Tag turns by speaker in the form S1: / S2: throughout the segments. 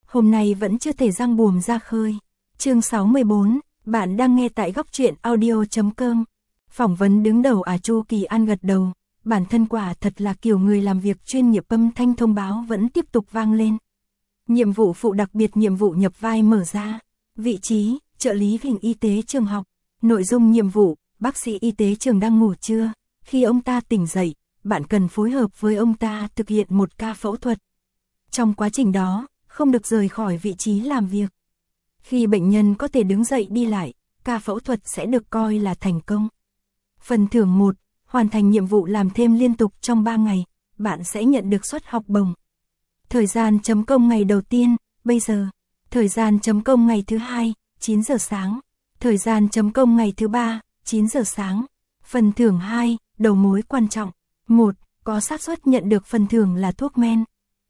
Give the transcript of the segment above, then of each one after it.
S1: hôm nay vẫn chưa thể giang buồm ra khơi. Chương 64, bạn đang nghe tại góc truyện audio.com. Phỏng vấn đứng đầu Chu Kỳ An gật đầu, bản thân quả thật là kiểu người làm việc chuyên nghiệp, âm thanh thông báo vẫn tiếp tục vang lên. Nhiệm vụ phụ đặc biệt, nhiệm vụ nhập vai mở ra. Vị trí, trợ lý hình y tế trường học. Nội dung nhiệm vụ, bác sĩ y tế trường đang ngủ trưa. Khi ông ta tỉnh dậy, bạn cần phối hợp với ông ta thực hiện một ca phẫu thuật. Trong quá trình đó, không được rời khỏi vị trí làm việc. Khi bệnh nhân có thể đứng dậy đi lại, ca phẫu thuật sẽ được coi là thành công. Phần thưởng 1, hoàn thành nhiệm vụ làm thêm liên tục trong 3 ngày, bạn sẽ nhận được suất học bổng. Thời gian chấm công ngày đầu tiên, bây giờ. Thời gian chấm công ngày thứ hai, 9 giờ sáng. Thời gian chấm công ngày thứ ba, 9 giờ sáng. Phần thưởng 2, đầu mối quan trọng. 1, có xác suất nhận được phần thưởng là thuốc men.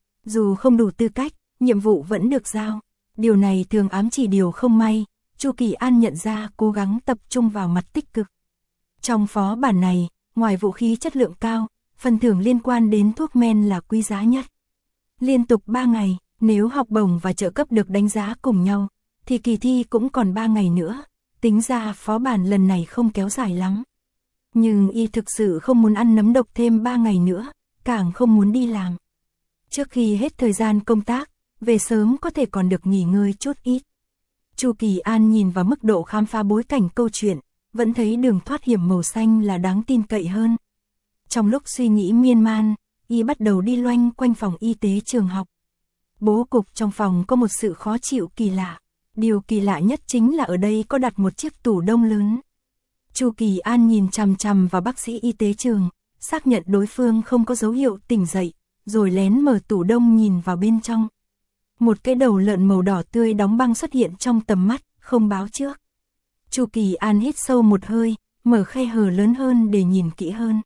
S1: Dù không đủ tư cách, nhiệm vụ vẫn được giao. Điều này thường ám chỉ điều không may. Chu Kỳ An nhận ra, cố gắng tập trung vào mặt tích cực. Trong phó bản này, ngoài vũ khí chất lượng cao, phần thưởng liên quan đến thuốc men là quý giá nhất. Liên tục 3 ngày, nếu học bổng và trợ cấp được đánh giá cùng nhau, thì kỳ thi cũng còn 3 ngày nữa. Tính ra phó bản lần này không kéo dài lắm. Nhưng y thực sự không muốn ăn nấm độc thêm 3 ngày nữa, càng không muốn đi làm. Trước khi hết thời gian công tác, về sớm có thể còn được nghỉ ngơi chút ít. Chu Kỳ An nhìn vào mức độ khám phá bối cảnh câu chuyện, vẫn thấy đường thoát hiểm màu xanh là đáng tin cậy hơn. Trong lúc suy nghĩ miên man, y bắt đầu đi loanh quanh phòng y tế trường học. Bố cục trong phòng có một sự khó chịu kỳ lạ. Điều kỳ lạ nhất chính là ở đây có đặt một chiếc tủ đông lớn. Chu Kỳ An nhìn chằm chằm vào bác sĩ y tế trường, xác nhận đối phương không có dấu hiệu tỉnh dậy, rồi lén mở tủ đông nhìn vào bên trong. Một cái đầu lợn màu đỏ tươi đóng băng xuất hiện trong tầm mắt, không báo trước. Chu Kỳ An hít sâu một hơi, mở khe hở lớn hơn để nhìn kỹ hơn.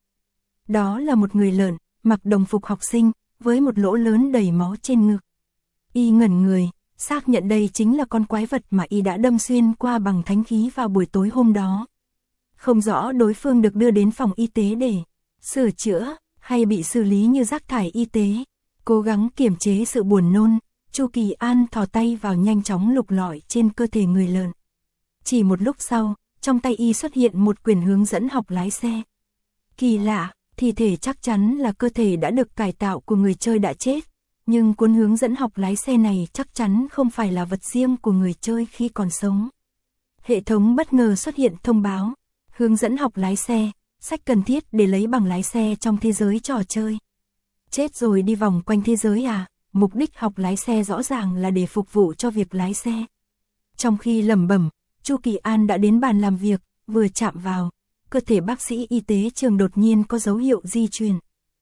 S1: Đó là một người lợn, mặc đồng phục học sinh, với một lỗ lớn đầy máu trên ngực. Y ngẩn người, xác nhận đây chính là con quái vật mà y đã đâm xuyên qua bằng thánh khí vào buổi tối hôm đó. Không rõ đối phương được đưa đến phòng y tế để sửa chữa, hay bị xử lý như rác thải y tế. Cố gắng kiềm chế sự buồn nôn, Chu Kỳ An thò tay vào nhanh chóng lục lọi trên cơ thể người lợn. Chỉ một lúc sau, trong tay y xuất hiện một quyển hướng dẫn học lái xe. Kỳ lạ, thi thể chắc chắn là cơ thể đã được cải tạo của người chơi đã chết. Nhưng cuốn hướng dẫn học lái xe này chắc chắn không phải là vật riêng của người chơi khi còn sống. Hệ thống bất ngờ xuất hiện thông báo. Hướng dẫn học lái xe, sách cần thiết để lấy bằng lái xe trong thế giới trò chơi. Chết rồi đi vòng quanh thế giới à? Mục đích học lái xe rõ ràng là để phục vụ cho việc lái xe. Trong khi lẩm bẩm, Chu Kỳ An đã đến bàn làm việc, vừa chạm vào, cơ thể bác sĩ y tế trường đột nhiên có dấu hiệu di chuyển.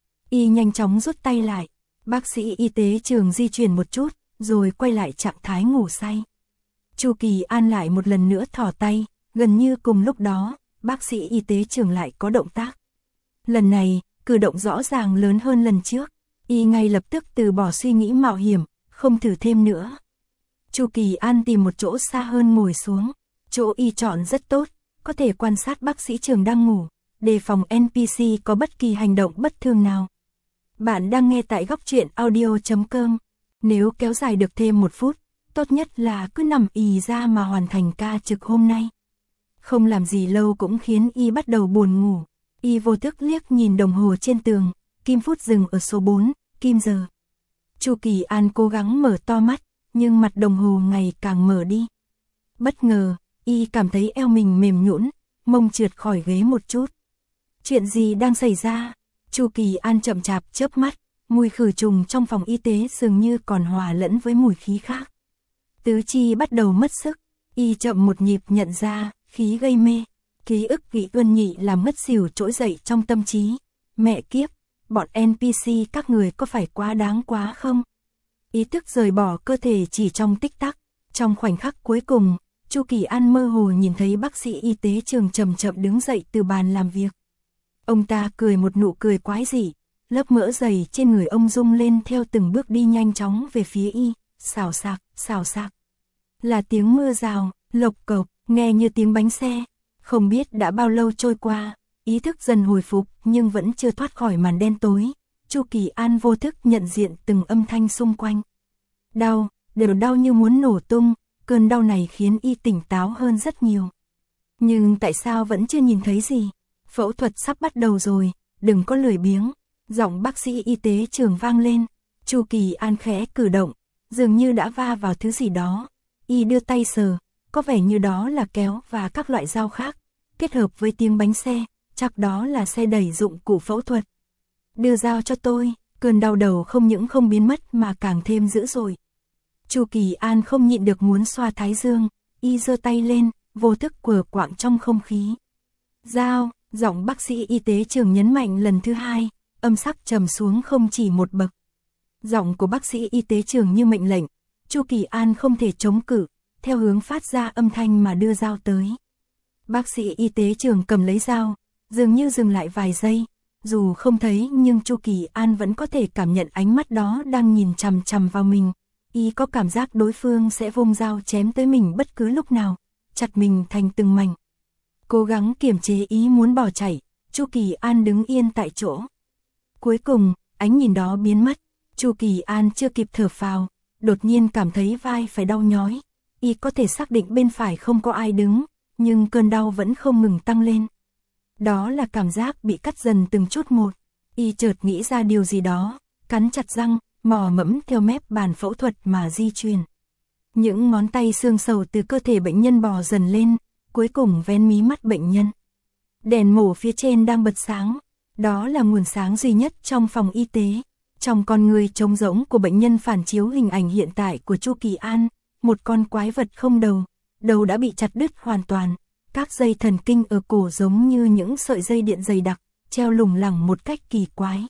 S1: Y nhanh chóng rút tay lại. Bác sĩ y tế trường di chuyển một chút, rồi quay lại trạng thái ngủ say. Chu Kỳ An lại một lần nữa thò tay, gần như cùng lúc đó, bác sĩ y tế trường lại có động tác. Lần này, cử động rõ ràng lớn hơn lần trước, y ngay lập tức từ bỏ suy nghĩ mạo hiểm, không thử thêm nữa. Chu Kỳ An tìm một chỗ xa hơn ngồi xuống, chỗ y chọn rất tốt, có thể quan sát bác sĩ trường đang ngủ, đề phòng NPC có bất kỳ hành động bất thường nào. Bạn đang nghe tại góc truyện audio.com. Nếu kéo dài được thêm 1 phút, tốt nhất là cứ nằm ì ra mà hoàn thành ca trực hôm nay. Không làm gì lâu cũng khiến y bắt đầu buồn ngủ. Y vô thức liếc nhìn đồng hồ trên tường, kim phút dừng ở số 4, kim giờ. Chu Kỳ An cố gắng mở to mắt, nhưng mặt đồng hồ ngày càng mở đi. Bất ngờ, y cảm thấy eo mình mềm nhũn, mông trượt khỏi ghế một chút. Chuyện gì đang xảy ra? Chu Kỳ An chậm chạp chớp mắt, mùi khử trùng trong phòng y tế dường như còn hòa lẫn với mùi khí khác. Tứ chi bắt đầu mất sức, y chậm một nhịp nhận ra, khí gây mê, ký ức vị uân nhị làm ngất xỉu trỗi dậy trong tâm trí. Mẹ kiếp, bọn NPC các người có phải quá đáng quá không? Ý thức rời bỏ cơ thể chỉ trong tích tắc, trong khoảnh khắc cuối cùng, Chu Kỳ An mơ hồ nhìn thấy bác sĩ y tế trường chậm chậm đứng dậy từ bàn làm việc. Ông ta cười một nụ cười quái dị, lớp mỡ dày trên người ông rung lên theo từng bước đi nhanh chóng về phía y, xào xạc. Là tiếng mưa rào, lộc cộc, nghe như tiếng bánh xe. Không biết đã bao lâu trôi qua, ý thức dần hồi phục nhưng vẫn chưa thoát khỏi màn đen tối. Chu Kỳ An vô thức nhận diện từng âm thanh xung quanh. Đau, đều đau như muốn nổ tung, cơn đau này khiến y tỉnh táo hơn rất nhiều. Nhưng tại sao vẫn chưa nhìn thấy gì? Phẫu thuật sắp bắt đầu rồi, đừng có lười biếng. Giọng bác sĩ y tế trường vang lên. Chu Kỳ An khẽ cử động, dường như đã va vào thứ gì đó. Y đưa tay sờ, có vẻ như đó là kéo và các loại dao khác, kết hợp với tiếng bánh xe, chắc đó là xe đẩy dụng cụ phẫu thuật. Đưa dao cho tôi, cơn đau đầu không những không biến mất mà càng thêm dữ dội. Chu Kỳ An không nhịn được muốn xoa thái dương, y giơ tay lên, vô thức quờ quạng trong không khí. Dao, giọng bác sĩ y tế trường nhấn mạnh lần thứ hai, âm sắc trầm xuống không chỉ một bậc. Giọng của bác sĩ y tế trường như mệnh lệnh, Chu Kỳ An không thể chống cự, theo hướng phát ra âm thanh mà đưa dao tới. Bác sĩ y tế trường cầm lấy dao, dường như dừng lại vài giây, dù không thấy nhưng Chu Kỳ An vẫn có thể cảm nhận ánh mắt đó đang nhìn chằm chằm vào mình. Y có cảm giác đối phương sẽ vung dao chém tới mình bất cứ lúc nào, chặt mình thành từng mảnh. Cố gắng kiềm chế ý muốn bỏ chạy, Chu Kỳ An đứng yên tại chỗ. Cuối cùng, ánh nhìn đó biến mất, Chu Kỳ An chưa kịp thở phào, đột nhiên cảm thấy vai phải đau nhói. Y có thể xác định bên phải không có ai đứng, nhưng cơn đau vẫn không ngừng tăng lên. Đó là cảm giác bị cắt dần từng chút một. Y chợt nghĩ ra điều gì đó, cắn chặt răng, mò mẫm theo mép bàn phẫu thuật mà di chuyển. Những ngón tay xương sầu từ cơ thể bệnh nhân bò dần lên, cuối cùng ven mí mắt bệnh nhân. Đèn mổ phía trên đang bật sáng, đó là nguồn sáng duy nhất trong phòng y tế. Trong con người trống rỗng của bệnh nhân phản chiếu hình ảnh hiện tại của Chu Kỳ An, một con quái vật không đầu, đầu đã bị chặt đứt hoàn toàn, các dây thần kinh ở cổ giống như những sợi dây điện dày đặc, treo lủng lẳng một cách kỳ quái.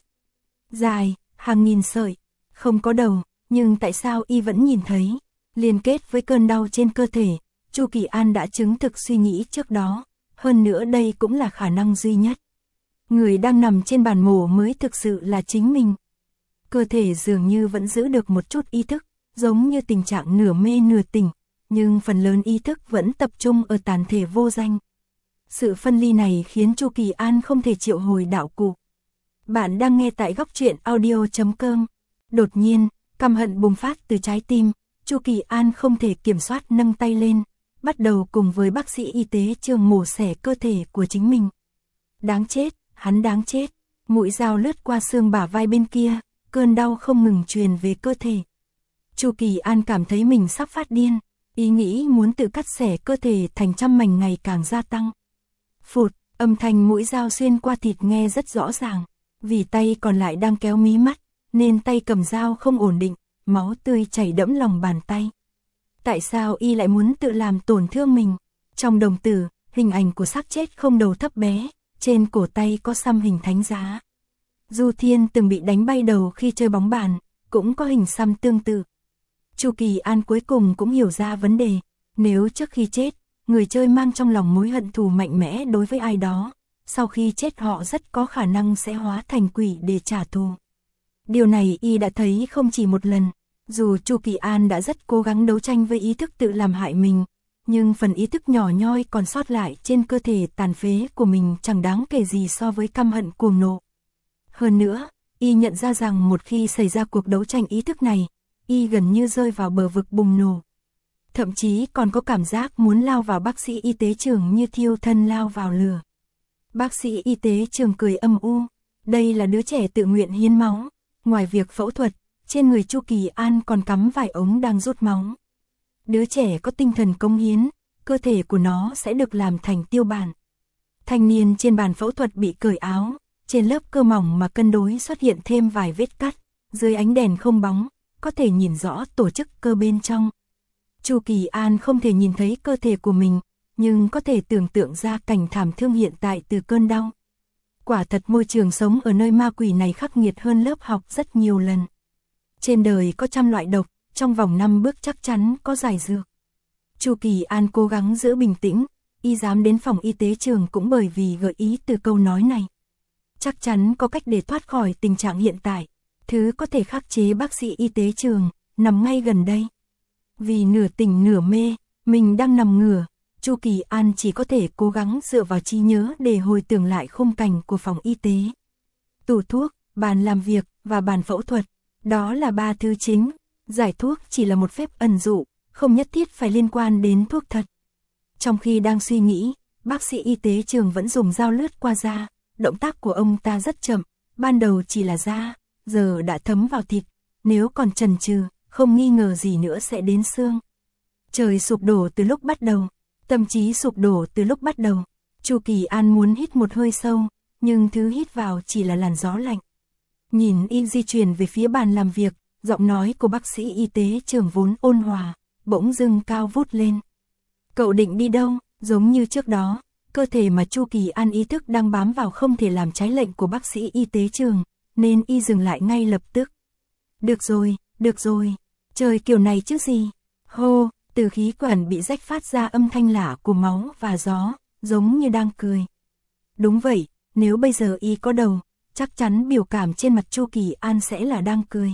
S1: Dài, hàng nghìn sợi, không có đầu, nhưng tại sao y vẫn nhìn thấy? Liên kết với cơn đau trên cơ thể, Chu Kỳ An đã chứng thực suy nghĩ trước đó, hơn nữa đây cũng là khả năng duy nhất. Người đang nằm trên bàn mổ mới thực sự là chính mình. Cơ thể dường như vẫn giữ được một chút ý thức, giống như tình trạng nửa mê nửa tỉnh, nhưng phần lớn ý thức vẫn tập trung ở tàn thể vô danh. Sự phân ly này khiến Chu Kỳ An không thể triệu hồi đạo cụ. Bạn đang nghe tại góc truyện audio.com. Đột nhiên, căm hận bùng phát từ trái tim, Chu Kỳ An không thể kiểm soát nâng tay lên, bắt đầu cùng với bác sĩ y tế trường mổ xẻ cơ thể của chính mình. Đáng chết, hắn đáng chết. Mũi dao lướt qua xương bả vai bên kia, cơn đau không ngừng truyền về cơ thể. Chu Kỳ An cảm thấy mình sắp phát điên, ý nghĩ muốn tự cắt xẻ cơ thể thành trăm mảnh ngày càng gia tăng. Phụt, âm thanh mũi dao xuyên qua thịt nghe rất rõ ràng, vì tay còn lại đang kéo mí mắt, nên tay cầm dao không ổn định, máu tươi chảy đẫm lòng bàn tay. Tại sao y lại muốn tự làm tổn thương mình? Trong đồng tử, hình ảnh của xác chết không đầu thấp bé, trên cổ tay có xăm hình thánh giá. Du Thiên từng bị đánh bay đầu khi chơi bóng bàn, cũng có hình xăm tương tự. Chu Kỳ An cuối cùng cũng hiểu ra vấn đề, nếu trước khi chết, người chơi mang trong lòng mối hận thù mạnh mẽ đối với ai đó, sau khi chết họ rất có khả năng sẽ hóa thành quỷ để trả thù. Điều này y đã thấy không chỉ một lần, dù Chu Kỳ An đã rất cố gắng đấu tranh với ý thức tự làm hại mình, nhưng phần ý thức nhỏ nhoi còn sót lại trên cơ thể tàn phế của mình chẳng đáng kể gì so với căm hận cuồng nộ. Hơn nữa, y nhận ra rằng một khi xảy ra cuộc đấu tranh ý thức này, y gần như rơi vào bờ vực bùng nổ. Thậm chí còn có cảm giác muốn lao vào bác sĩ y tế trường như thiêu thân lao vào lửa. Bác sĩ y tế trường cười âm u, đây là đứa trẻ tự nguyện hiến máu, ngoài việc phẫu thuật, trên người Chu Kỳ An còn cắm vài ống đang rút máu. Đứa trẻ có tinh thần cống hiến, cơ thể của nó sẽ được làm thành tiêu bản. Thanh niên trên bàn phẫu thuật bị cởi áo, trên lớp cơ mỏng mà cân đối xuất hiện thêm vài vết cắt, dưới ánh đèn không bóng, có thể nhìn rõ tổ chức cơ bên trong. Chu Kỳ An không thể nhìn thấy cơ thể của mình, nhưng có thể tưởng tượng ra cảnh thảm thương hiện tại từ cơn đau. Quả thật môi trường sống ở nơi ma quỷ này khắc nghiệt hơn lớp học rất nhiều lần. Trên đời có trăm loại độc, trong vòng 5 bước chắc chắn có giải dược. Chu Kỳ An cố gắng giữ bình tĩnh, y dám đến phòng y tế trường cũng bởi vì gợi ý từ câu nói này. Chắc chắn có cách để thoát khỏi tình trạng hiện tại, thứ có thể khắc chế bác sĩ y tế trường, nằm ngay gần đây. Vì nửa tỉnh nửa mê, mình đang nằm ngửa, Chu Kỳ An chỉ có thể cố gắng dựa vào trí nhớ để hồi tưởng lại khung cảnh của phòng y tế. Tủ thuốc, bàn làm việc và bàn phẫu thuật, đó là 3 thứ chính. Giải thuốc chỉ là một phép ẩn dụ, không nhất thiết phải liên quan đến thuốc thật. Trong khi đang suy nghĩ, bác sĩ y tế Trường vẫn dùng dao lướt qua da, động tác của ông ta rất chậm, ban đầu chỉ là da, giờ đã thấm vào thịt, nếu còn chần chừ, không nghi ngờ gì nữa sẽ đến xương. Trời sụp đổ từ lúc bắt đầu, tâm trí sụp đổ từ lúc bắt đầu. Chu Kỳ An muốn hít một hơi sâu, nhưng thứ hít vào chỉ là làn gió lạnh. Nhìn y di chuyển về phía bàn làm việc, giọng nói của bác sĩ y tế Trường vốn ôn hòa, bỗng dưng cao vút lên. Cậu định đi đâu? Giống như trước đó, cơ thể mà Chu Kỳ An ý thức đang bám vào không thể làm trái lệnh của bác sĩ y tế Trường, nên y dừng lại ngay lập tức. Được rồi, trời kiểu này chứ gì. Hô, từ khí quản bị rách phát ra âm thanh lạ của máu và gió, giống như đang cười. Đúng vậy, nếu bây giờ y có đầu, chắc chắn biểu cảm trên mặt Chu Kỳ An sẽ là đang cười.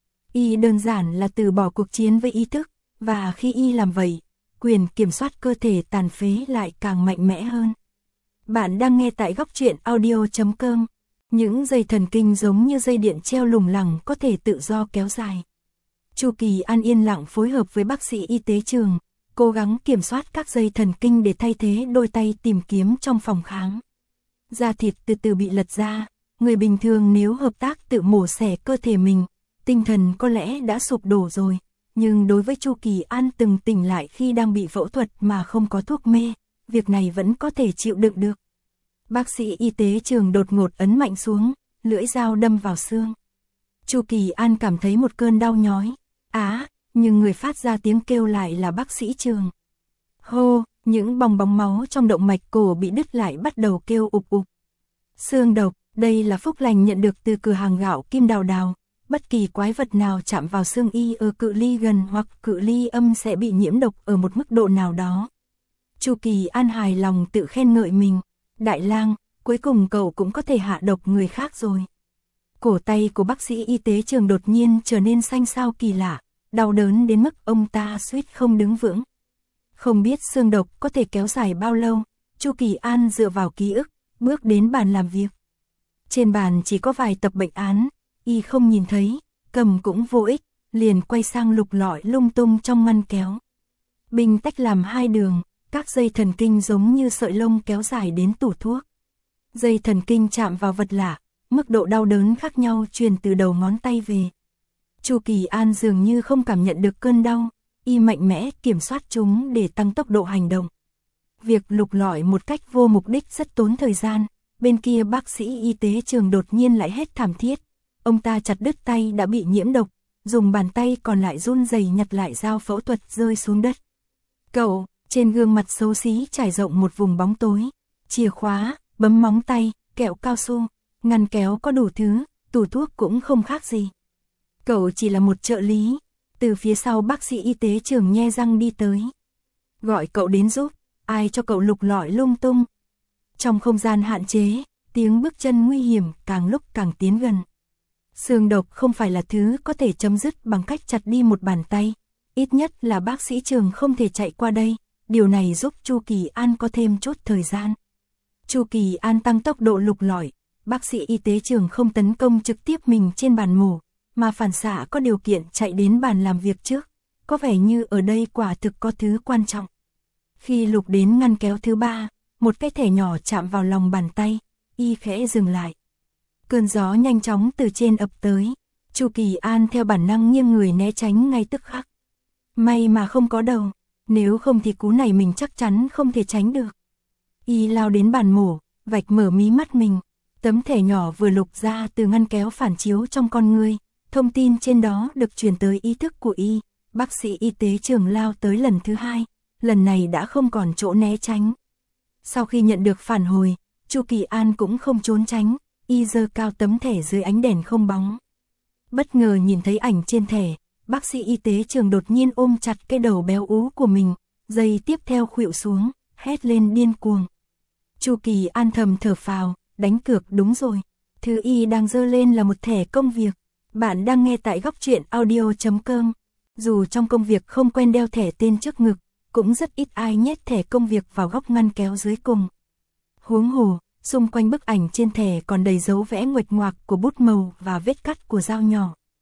S1: Y đơn giản là từ bỏ cuộc chiến với ý thức, và khi y làm vậy, quyền kiểm soát cơ thể tàn phế lại càng mạnh mẽ hơn. Bạn đang nghe tại góc truyện audio.com. Những dây thần kinh giống như dây điện treo lủng lẳng có thể tự do kéo dài. Chu Kỳ An yên lặng phối hợp với bác sĩ y tế Trường, cố gắng kiểm soát các dây thần kinh để thay thế đôi tay tìm kiếm trong phòng khám. Da thịt từ từ bị lật ra, người bình thường nếu hợp tác tự mổ xẻ cơ thể mình, tinh thần có lẽ đã sụp đổ rồi, nhưng đối với Chu Kỳ An từng tỉnh lại khi đang bị phẫu thuật mà không có thuốc mê, việc này vẫn có thể chịu đựng được. Bác sĩ y tế Trường đột ngột ấn mạnh xuống, lưỡi dao đâm vào xương. Chu Kỳ An cảm thấy một cơn đau nhói. Nhưng người phát ra tiếng kêu lại là bác sĩ Trường. Hô, những bong bóng máu trong động mạch cổ bị đứt lại bắt đầu kêu ục ục. Xương độc, đây là phúc lành nhận được từ cửa hàng gạo Kim Đào Đào. Bất kỳ quái vật nào chạm vào xương y ở cự ly gần hoặc cự ly âm sẽ bị nhiễm độc ở một mức độ nào đó. Chu Kỳ An hài lòng tự khen ngợi mình. Đại lang, cuối cùng cậu cũng có thể hạ độc người khác rồi. Cổ tay của bác sĩ y tế Trường đột nhiên trở nên xanh xao kỳ lạ, đau đớn đến mức ông ta suýt không đứng vững. Không biết xương độc có thể kéo dài bao lâu, Chu Kỳ An dựa vào ký ức, bước đến bàn làm việc. Trên bàn chỉ có vài tập bệnh án, y không nhìn thấy, cầm cũng vô ích, liền quay sang lục lọi lung tung trong ngăn kéo. Bình tách làm hai đường, các dây thần kinh giống như sợi lông kéo dài đến tủ thuốc. Dây thần kinh chạm vào vật lạ, mức độ đau đớn khác nhau truyền từ đầu ngón tay về. Chu Kỳ An dường như không cảm nhận được cơn đau, y mạnh mẽ kiểm soát chúng để tăng tốc độ hành động. Việc lục lọi một cách vô mục đích rất tốn thời gian, bên kia bác sĩ y tế Trường đột nhiên lại hét thảm thiết. Ông ta chặt đứt tay đã bị nhiễm độc, dùng bàn tay còn lại run rẩy nhặt lại dao phẫu thuật rơi xuống đất. Cậu, trên gương mặt xấu xí trải rộng một vùng bóng tối, chìa khóa, bấm móng tay, kẹo cao su, ngăn kéo có đủ thứ, tủ thuốc cũng không khác gì. Cậu chỉ là một trợ lý. Từ phía sau bác sĩ y tế Trường nhe răng đi tới. Gọi cậu đến giúp, ai cho cậu lục lọi lung tung. Trong không gian hạn chế, tiếng bước chân nguy hiểm càng lúc càng tiến gần. Xương độc không phải là thứ có thể chấm dứt bằng cách chặt đi một bàn tay. Ít nhất là bác sĩ Trường không thể chạy qua đây. Điều này giúp Chu Kỳ An có thêm chút thời gian. Chu Kỳ An tăng tốc độ lục lọi. Bác sĩ y tế Trường không tấn công trực tiếp mình trên bàn mổ, mà phản xạ có điều kiện chạy đến bàn làm việc trước. Có vẻ như ở đây quả thực có thứ quan trọng. Khi lục đến ngăn kéo thứ ba, một cái thẻ nhỏ chạm vào lòng bàn tay, y khẽ dừng lại. Cơn gió nhanh chóng từ trên ập tới. Chu Kỳ An theo bản năng nghiêng người né tránh ngay tức khắc. May mà không có đầu, nếu không thì cú này mình chắc chắn không thể tránh được. Y lao đến bàn mổ, vạch mở mí mắt mình. Tấm thẻ nhỏ vừa lục ra từ ngăn kéo phản chiếu trong con ngươi. Thông tin trên đó được truyền tới ý thức của y. Bác sĩ y tế Trường lao tới lần thứ hai, lần này đã không còn chỗ né tránh. Sau khi nhận được phản hồi, Chu Kỳ An cũng không trốn tránh, y giơ cao tấm thẻ dưới ánh đèn không bóng. Bất ngờ nhìn thấy ảnh trên thẻ, bác sĩ y tế Trường đột nhiên ôm chặt cái đầu béo ú của mình, giây tiếp theo khuỵu xuống, hét lên điên cuồng. Chu Kỳ An thầm thở phào, đánh cược đúng rồi, thứ y đang giơ lên là một thẻ công việc. Bạn đang nghe tại góc truyện audio.com. Dù trong công việc không quen đeo thẻ tên trước ngực, cũng rất ít ai nhét thẻ công việc vào góc ngăn kéo dưới cùng. Huống hồ, xung quanh bức ảnh trên thẻ còn đầy dấu vẽ nguệch ngoạc của bút màu và vết cắt của dao nhỏ.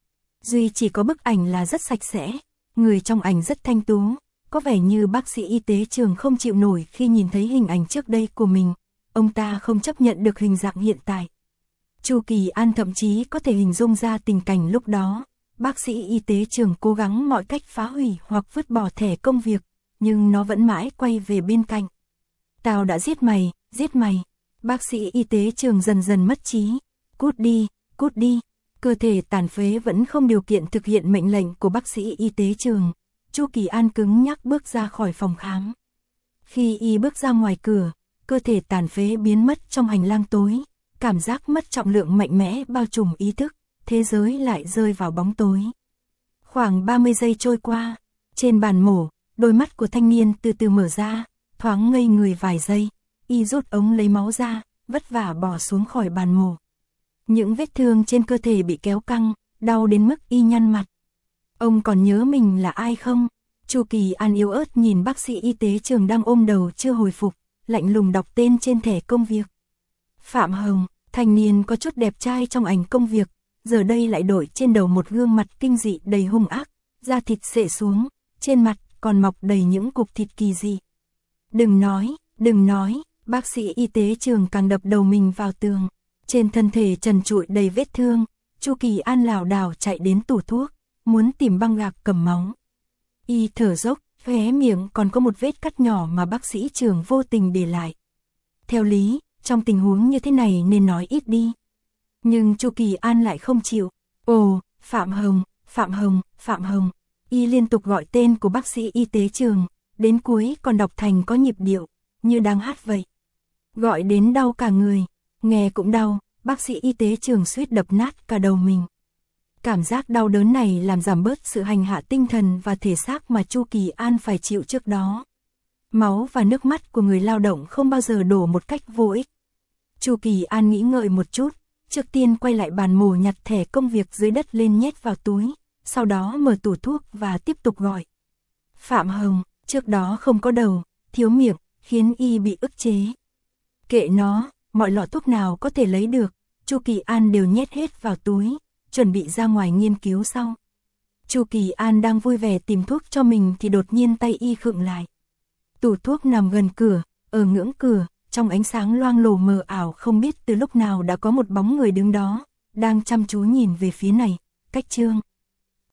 S1: duy chỉ có bức ảnh là rất sạch sẽ, người trong ảnh rất thanh tú, có vẻ như bác sĩ y tế Trường không chịu nổi khi nhìn thấy hình ảnh trước đây của mình, ông ta không chấp nhận được hình dạng hiện tại. Chu Kỳ An thậm chí có thể hình dung ra tình cảnh lúc đó, bác sĩ y tế Trường cố gắng mọi cách phá hủy hoặc vứt bỏ thẻ công việc, nhưng nó vẫn mãi quay về bên cạnh. Tao đã giết mày, giết mày. Bác sĩ y tế Trường dần dần mất trí. Cút đi, cút đi. Cơ thể tàn phế vẫn không điều kiện thực hiện mệnh lệnh của bác sĩ y tế Trường. Chu Kỳ An cứng nhắc bước ra khỏi phòng khám. Khi y bước ra ngoài cửa, cơ thể tàn phế biến mất trong hành lang tối. Cảm giác mất trọng lượng mạnh mẽ bao trùm ý thức, thế giới lại rơi vào bóng tối. Khoảng 30 giây trôi qua, trên bàn mổ, đôi mắt của thanh niên từ từ mở ra, thoáng ngây người vài giây, y rút ống lấy máu ra, vất vả bỏ xuống khỏi bàn mổ. Những vết thương trên cơ thể bị kéo căng, đau đến mức y nhăn mặt. Ông còn nhớ mình là ai không? Chu Kỳ An yếu ớt nhìn bác sĩ y tế Trường đang ôm đầu chưa hồi phục, lạnh lùng đọc tên trên thẻ công việc. Phạm Hồng, thanh niên có chút đẹp trai trong ảnh công việc, giờ đây lại đội trên đầu một gương mặt kinh dị đầy hung ác, da thịt xệ xuống, trên mặt còn mọc đầy những cục thịt kỳ dị. Đừng nói, bác sĩ y tế Trường càng đập đầu mình vào tường. Trên thân thể trần trụi đầy vết thương, Chu Kỳ An lảo đảo chạy đến tủ thuốc, muốn tìm băng gạc cầm máu. Y thở dốc, khóe miệng còn có một vết cắt nhỏ mà bác sĩ Trường vô tình để lại. Theo lý, trong tình huống như thế này nên nói ít đi. Nhưng Chu Kỳ An lại không chịu. Ồ, Phạm Hồng, Phạm Hồng, Phạm Hồng. Y liên tục gọi tên của bác sĩ y tế Trường, đến cuối còn đọc thành có nhịp điệu, như đang hát vậy. Gọi đến đau cả người, nghe cũng đau, bác sĩ y tế Trường suýt đập nát cả đầu mình. Cảm giác đau đớn này làm giảm bớt sự hành hạ tinh thần và thể xác mà Chu Kỳ An phải chịu trước đó. Máu và nước mắt của người lao động không bao giờ đổ một cách vô ích. Chu Kỳ An nghĩ ngợi một chút, trước tiên quay lại bàn mổ nhặt thẻ công việc dưới đất lên nhét vào túi, sau đó mở tủ thuốc và tiếp tục gọi. Phạm Hồng, trước đó không có đầu, thiếu miệng, khiến y bị ức chế. Kệ nó, mọi lọ thuốc nào có thể lấy được, Chu Kỳ An đều nhét hết vào túi, chuẩn bị ra ngoài nghiên cứu sau. Chu Kỳ An đang vui vẻ tìm thuốc cho mình thì đột nhiên tay y khựng lại. Tủ thuốc nằm gần cửa, ở ngưỡng cửa, trong ánh sáng loang lổ mờ ảo không biết từ lúc nào đã có một bóng người đứng đó, đang chăm chú nhìn về phía này, cách Trương.